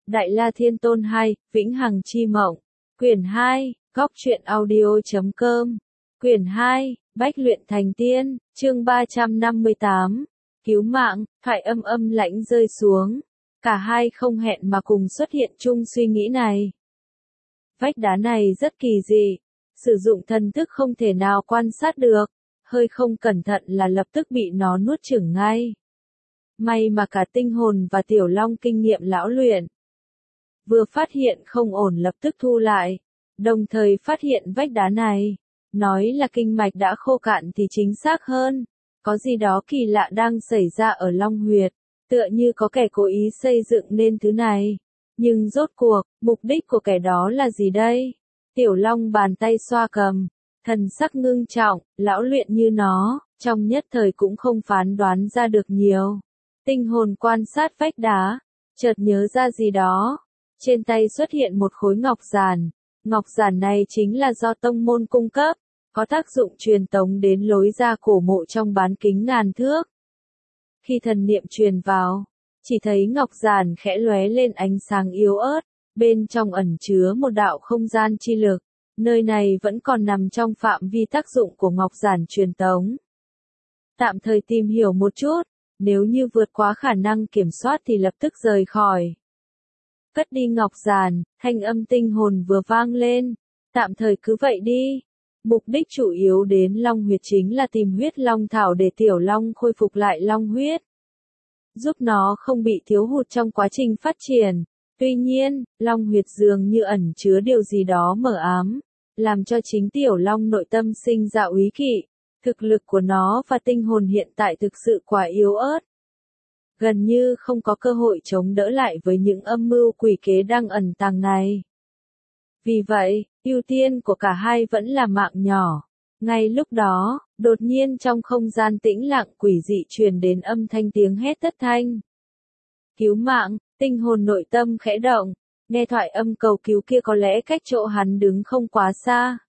Đại La Thiên Tôn 2, Vĩnh Hằng Chi Mộng. Quyển 2, Góc Truyện Audio.com. Quyển 2, Bách Luyện Thành Tiên, chương 358. Cứu mạng, thoại âm âm lãnh rơi xuống. Cả hai không hẹn mà cùng xuất hiện chung suy nghĩ này. Vách đá này rất kỳ dị, sử dụng thần thức không thể nào quan sát được, hơi không cẩn thận là lập tức bị nó nuốt chửng ngay. May mà cả tinh hồn và tiểu long kinh nghiệm lão luyện. Vừa phát hiện không ổn lập tức thu lại, đồng thời phát hiện vách đá này. Nói là kinh mạch đã khô cạn thì chính xác hơn, có gì đó kỳ lạ đang xảy ra ở Long Huyệt, tựa như có kẻ cố ý xây dựng nên thứ này. Nhưng rốt cuộc, mục đích của kẻ đó là gì đây? Tiểu Long bàn tay xoa cầm, thần sắc ngưng trọng, lão luyện như nó, trong nhất thời cũng không phán đoán ra được nhiều. Tinh hồn quan sát vách đá, chợt nhớ ra gì đó. Trên tay xuất hiện một khối ngọc giản. Ngọc giản này chính là do tông môn cung cấp, có tác dụng truyền tống đến lối ra cổ mộ trong bán kính ngàn thước. Khi thần niệm truyền vào, chỉ thấy ngọc giản khẽ lóe lên ánh sáng yếu ớt, bên trong ẩn chứa một đạo không gian chi lực, nơi này vẫn còn nằm trong phạm vi tác dụng của ngọc giản truyền tống. Tạm thời tìm hiểu một chút, nếu như vượt quá khả năng kiểm soát thì lập tức rời khỏi. Cất đi ngọc giản, thanh âm tinh hồn vừa vang lên, tạm thời cứ vậy đi. Mục đích chủ yếu đến Long Huyệt chính là tìm huyết long thảo để tiểu long khôi phục lại long huyết, giúp nó không bị thiếu hụt trong quá trình phát triển. Tuy nhiên, Long Huyệt dường như ẩn chứa điều gì đó mờ ám, làm cho chính tiểu long nội tâm sinh ra úy kỵ. Thực lực của nó và tinh hồn hiện tại thực sự quá yếu ớt, gần như không có cơ hội chống đỡ lại với những âm mưu quỷ kế đang ẩn tàng này. Vì vậy, ưu tiên của cả hai vẫn là mạng nhỏ. Ngay lúc đó, đột nhiên trong không gian tĩnh lặng quỷ dị truyền đến âm thanh tiếng hét thất thanh. Cứu mạng, tinh hồn nội tâm khẽ động, nghe thoại âm cầu cứu kia có lẽ cách chỗ hắn đứng không quá xa.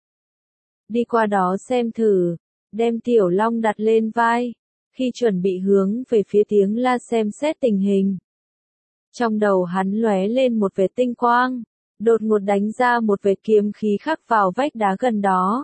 Đi qua đó xem thử, đem tiểu long đặt lên vai, khi chuẩn bị hướng về phía tiếng la xem xét tình hình. Trong đầu hắn lóe lên một vệt tinh quang, đột ngột đánh ra một vệt kiếm khí khắc vào vách đá gần đó.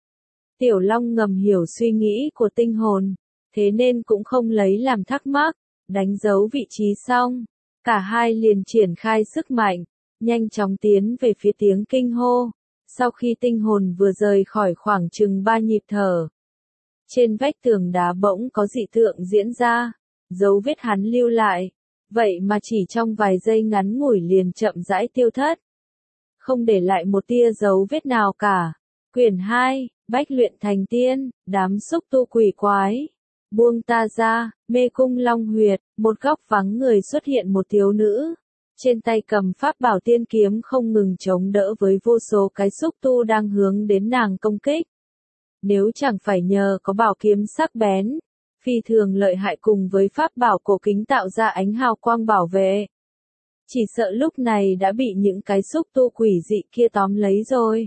Tiểu long ngầm hiểu suy nghĩ của tinh hồn, thế nên cũng không lấy làm thắc mắc, đánh dấu vị trí xong, cả hai liền triển khai sức mạnh, nhanh chóng tiến về phía tiếng kinh hô. Sau khi tinh hồn vừa rời khỏi khoảng chừng 3 nhịp thở, trên vách tường đá bỗng có dị tượng diễn ra, dấu vết hắn lưu lại, vậy mà chỉ trong vài giây ngắn ngủi liền chậm rãi tiêu thất, không để lại một tia dấu vết nào cả. Quyển 2, Bách Luyện Thành Tiên, đám xúc tu quỷ quái. Buông ta ra, mê cung Long Huyệt, một góc vắng người xuất hiện một thiếu nữ. Trên tay cầm pháp bảo tiên kiếm không ngừng chống đỡ với vô số cái xúc tu đang hướng đến nàng công kích. Nếu chẳng phải nhờ có bảo kiếm sắc bén, phi thường lợi hại cùng với pháp bảo cổ kính tạo ra ánh hào quang bảo vệ, chỉ sợ lúc này đã bị những cái xúc tu quỷ dị kia tóm lấy rồi.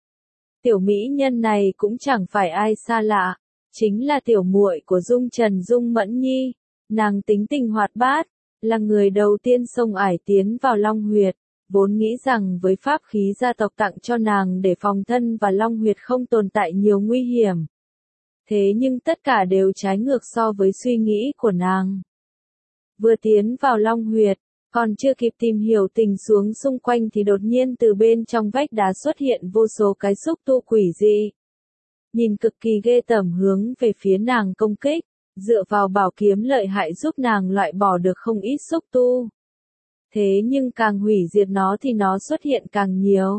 Tiểu mỹ nhân này cũng chẳng phải ai xa lạ, chính là tiểu muội của Dung Trần Dung Mẫn Nhi, nàng tính tình hoạt bát, là người đầu tiên xông ải tiến vào Long Huyệt, vốn nghĩ rằng với pháp khí gia tộc tặng cho nàng để phòng thân và Long Huyệt không tồn tại nhiều nguy hiểm. Thế nhưng tất cả đều trái ngược so với suy nghĩ của nàng. Vừa tiến vào Long Huyệt, còn chưa kịp tìm hiểu tình huống xung quanh thì đột nhiên từ bên trong vách đá xuất hiện vô số cái xúc tu quỷ dị. Nhìn cực kỳ ghê tởm hướng về phía nàng công kích, dựa vào bảo kiếm lợi hại giúp nàng loại bỏ được không ít xúc tu. Thế nhưng càng hủy diệt nó thì nó xuất hiện càng nhiều.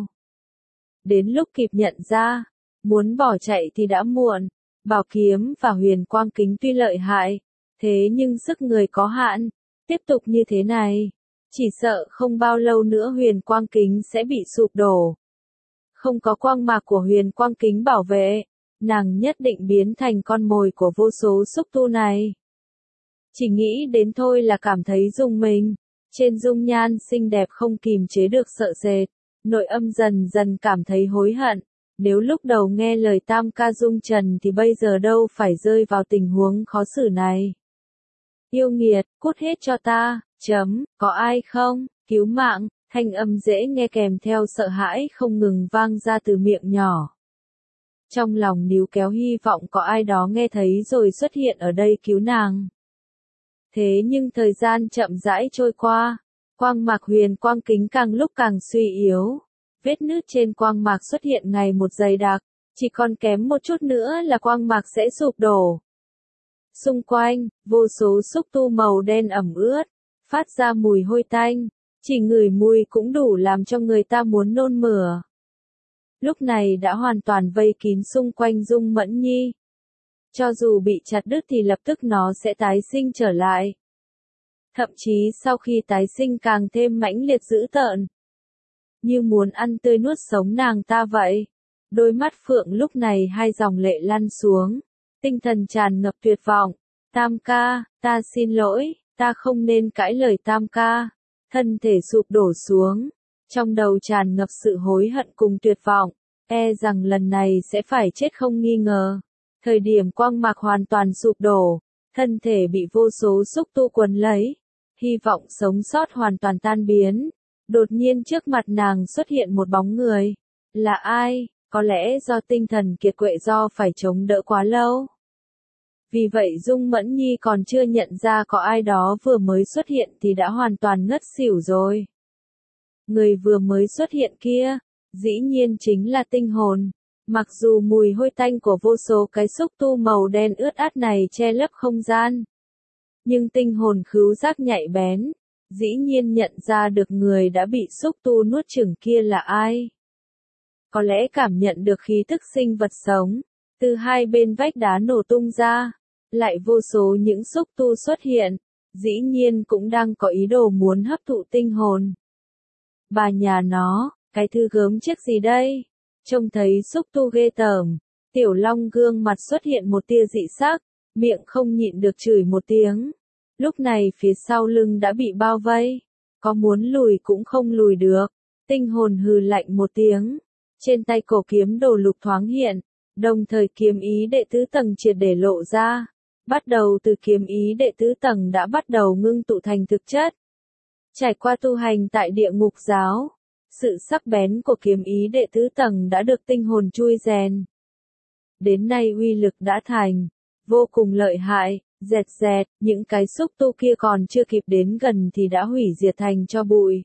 Đến lúc kịp nhận ra, muốn bỏ chạy thì đã muộn. Bảo kiếm và huyền quang kính tuy lợi hại, thế nhưng sức người có hạn, tiếp tục như thế này, chỉ sợ không bao lâu nữa huyền quang kính sẽ bị sụp đổ. Không có quang mạc của huyền quang kính bảo vệ, nàng nhất định biến thành con mồi của vô số xúc tu này. Chỉ nghĩ đến thôi là cảm thấy rùng mình, trên dung nhan xinh đẹp không kìm chế được sợ sệt, nội âm dần dần cảm thấy hối hận. Nếu lúc đầu nghe lời tam ca Dung Trần thì bây giờ đâu phải rơi vào tình huống khó xử này. Yêu nghiệt, cút hết cho ta, có ai không, cứu mạng, Thanh âm dễ nghe kèm theo sợ hãi không ngừng vang ra từ miệng nhỏ. Trong lòng níu kéo hy vọng có ai đó nghe thấy rồi xuất hiện ở đây cứu nàng. Thế nhưng thời gian chậm rãi trôi qua, quang mạc huyền quang kính càng lúc càng suy yếu. Vết nứt trên quang mạc xuất hiện ngày một dày đặc, chỉ còn kém một chút nữa là quang mạc sẽ sụp đổ. Xung quanh, vô số xúc tu màu đen ẩm ướt, phát ra mùi hôi tanh, chỉ ngửi mùi cũng đủ làm cho người ta muốn nôn mửa. Lúc này đã hoàn toàn vây kín xung quanh Dung Mẫn Nhi. Cho dù bị chặt đứt thì lập tức nó sẽ tái sinh trở lại. Thậm chí sau khi tái sinh càng thêm mãnh liệt dữ tợn. Như muốn ăn tươi nuốt sống nàng ta vậy. Đôi mắt Phượng lúc này hai dòng lệ lăn xuống. Tinh thần tràn ngập tuyệt vọng. Tam ca, ta xin lỗi, ta không nên cãi lời Tam ca. Thân thể sụp đổ xuống. Trong đầu tràn ngập sự hối hận cùng tuyệt vọng. E rằng lần này sẽ phải chết không nghi ngờ. Thời điểm quang mạc hoàn toàn sụp đổ. Thân thể bị vô số xúc tu quấn lấy. Hy vọng sống sót hoàn toàn tan biến. Đột nhiên trước mặt nàng xuất hiện một bóng người. Là ai? Có lẽ do tinh thần kiệt quệ do phải chống đỡ quá lâu. Vì vậy Dung Mẫn Nhi còn chưa nhận ra có ai đó vừa mới xuất hiện thì đã hoàn toàn ngất xỉu rồi. Người vừa mới xuất hiện kia, dĩ nhiên chính là tinh hồn. Mặc dù mùi hôi tanh của vô số cái xúc tu màu đen ướt át này che lấp không gian. Nhưng tinh hồn khứu giác nhạy bén, dĩ nhiên nhận ra được người đã bị xúc tu nuốt chửng kia là ai. Có lẽ cảm nhận được khí tức sinh vật sống, từ hai bên vách đá nổ tung ra, lại vô số những xúc tu xuất hiện, dĩ nhiên cũng đang có ý đồ muốn hấp thụ tinh hồn. Bà nhà nó, cái thứ gớm chiếc gì đây? Trông thấy xúc tu ghê tởm, Tiểu Long gương mặt xuất hiện một tia dị sắc, miệng không nhịn được chửi một tiếng. Lúc này phía sau lưng đã bị bao vây, có muốn lùi cũng không lùi được. Tinh hồn hừ lạnh một tiếng, trên tay cổ kiếm đồ lục thoáng hiện, đồng thời kiếm ý đệ tứ tầng triệt để lộ ra. Bắt đầu từ kiếm ý đệ tứ tầng đã bắt đầu ngưng tụ thành thực chất. Trải qua tu hành tại địa ngục giáo, sự sắc bén của kiếm ý đệ tứ tầng đã được tinh hồn chui rèn. Đến nay uy lực đã thành, vô cùng lợi hại, dẹt, những cái xúc tu kia còn chưa kịp đến gần thì đã hủy diệt thành cho bụi.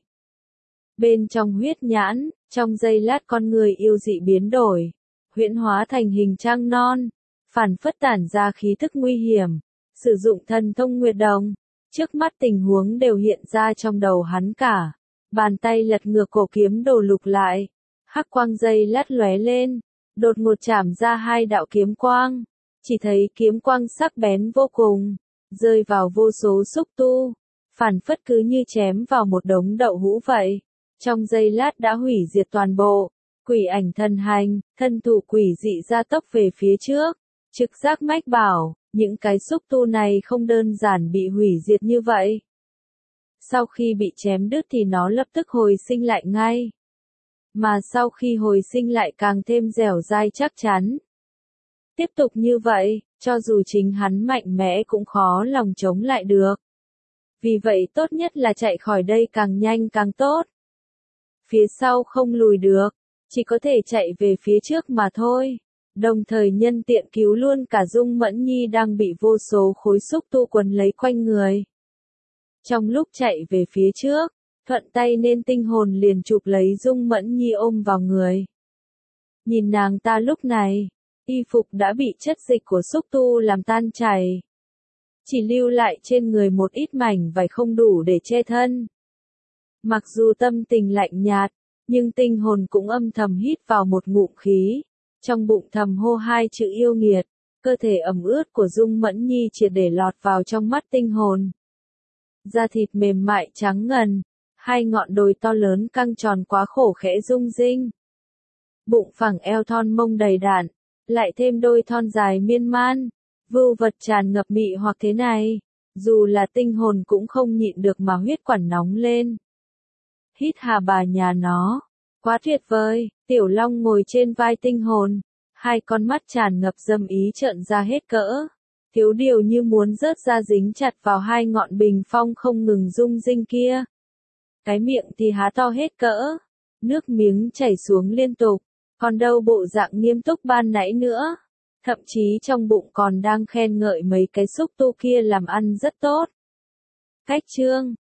Bên trong huyết nhãn, trong giây lát con người yêu dị biến đổi, huyễn hóa thành hình trăng non, phản phất tản ra khí thức nguy hiểm, sử dụng thần thông nguyệt đồng. Trước mắt tình huống đều hiện ra trong đầu hắn cả. Bàn tay lật ngược cổ kiếm đồ lục lại. Hắc quang dây lát lóe lên. Đột ngột chảm ra hai đạo kiếm quang. Chỉ thấy kiếm quang sắc bén vô cùng. Rơi vào vô số xúc tu. Phản phất cứ như chém vào một đống đậu hũ vậy. Trong giây lát đã hủy diệt toàn bộ. Quỷ ảnh thần hành, thân thủ quỷ dị ra tốc về phía trước. Trực giác mách bảo. Những cái xúc tu này không đơn giản bị hủy diệt như vậy. Sau khi bị chém đứt thì nó lập tức hồi sinh lại ngay. Mà sau khi hồi sinh lại càng thêm dẻo dai chắc chắn. Tiếp tục như vậy, cho dù chính hắn mạnh mẽ cũng khó lòng chống lại được. Vì vậy tốt nhất là chạy khỏi đây càng nhanh càng tốt. Phía sau không lùi được, chỉ có thể chạy về phía trước mà thôi. Đồng thời nhân tiện cứu luôn cả Dung Mẫn Nhi đang bị vô số khối xúc tu quấn lấy quanh người. Trong lúc chạy về phía trước, thuận tay nên tinh hồn liền chụp lấy Dung Mẫn Nhi ôm vào người. Nhìn nàng ta lúc này, y phục đã bị chất dịch của xúc tu làm tan chảy. Chỉ lưu lại trên người một ít mảnh vải không đủ để che thân. Mặc dù tâm tình lạnh nhạt, nhưng tinh hồn cũng âm thầm hít vào một ngụm khí. Trong bụng thầm hô hai chữ yêu nghiệt, cơ thể ẩm ướt của Dung Mẫn Nhi triệt để lọt vào trong mắt tinh hồn. Da thịt mềm mại trắng ngần, hai ngọn đồi to lớn căng tròn quá khổ khẽ rung rinh. Bụng phẳng eo thon mông đầy đặn, lại thêm đôi thon dài miên man, vưu vật tràn ngập mị hoặc thế này, dù là tinh hồn cũng không nhịn được mà huyết quản nóng lên. Hít hà bà nhà nó. Quá tuyệt vời, Tiểu Long ngồi trên vai tinh hồn, hai con mắt tràn ngập dâm ý trợn ra hết cỡ. Thiếu điều như muốn rớt ra dính chặt vào hai ngọn bình phong không ngừng rung rinh kia. cái miệng thì há to hết cỡ, nước miếng chảy xuống liên tục, còn đâu bộ dạng nghiêm túc ban nãy nữa. Thậm chí trong bụng còn đang khen ngợi mấy cái xúc tu kia làm ăn rất tốt. Cách chương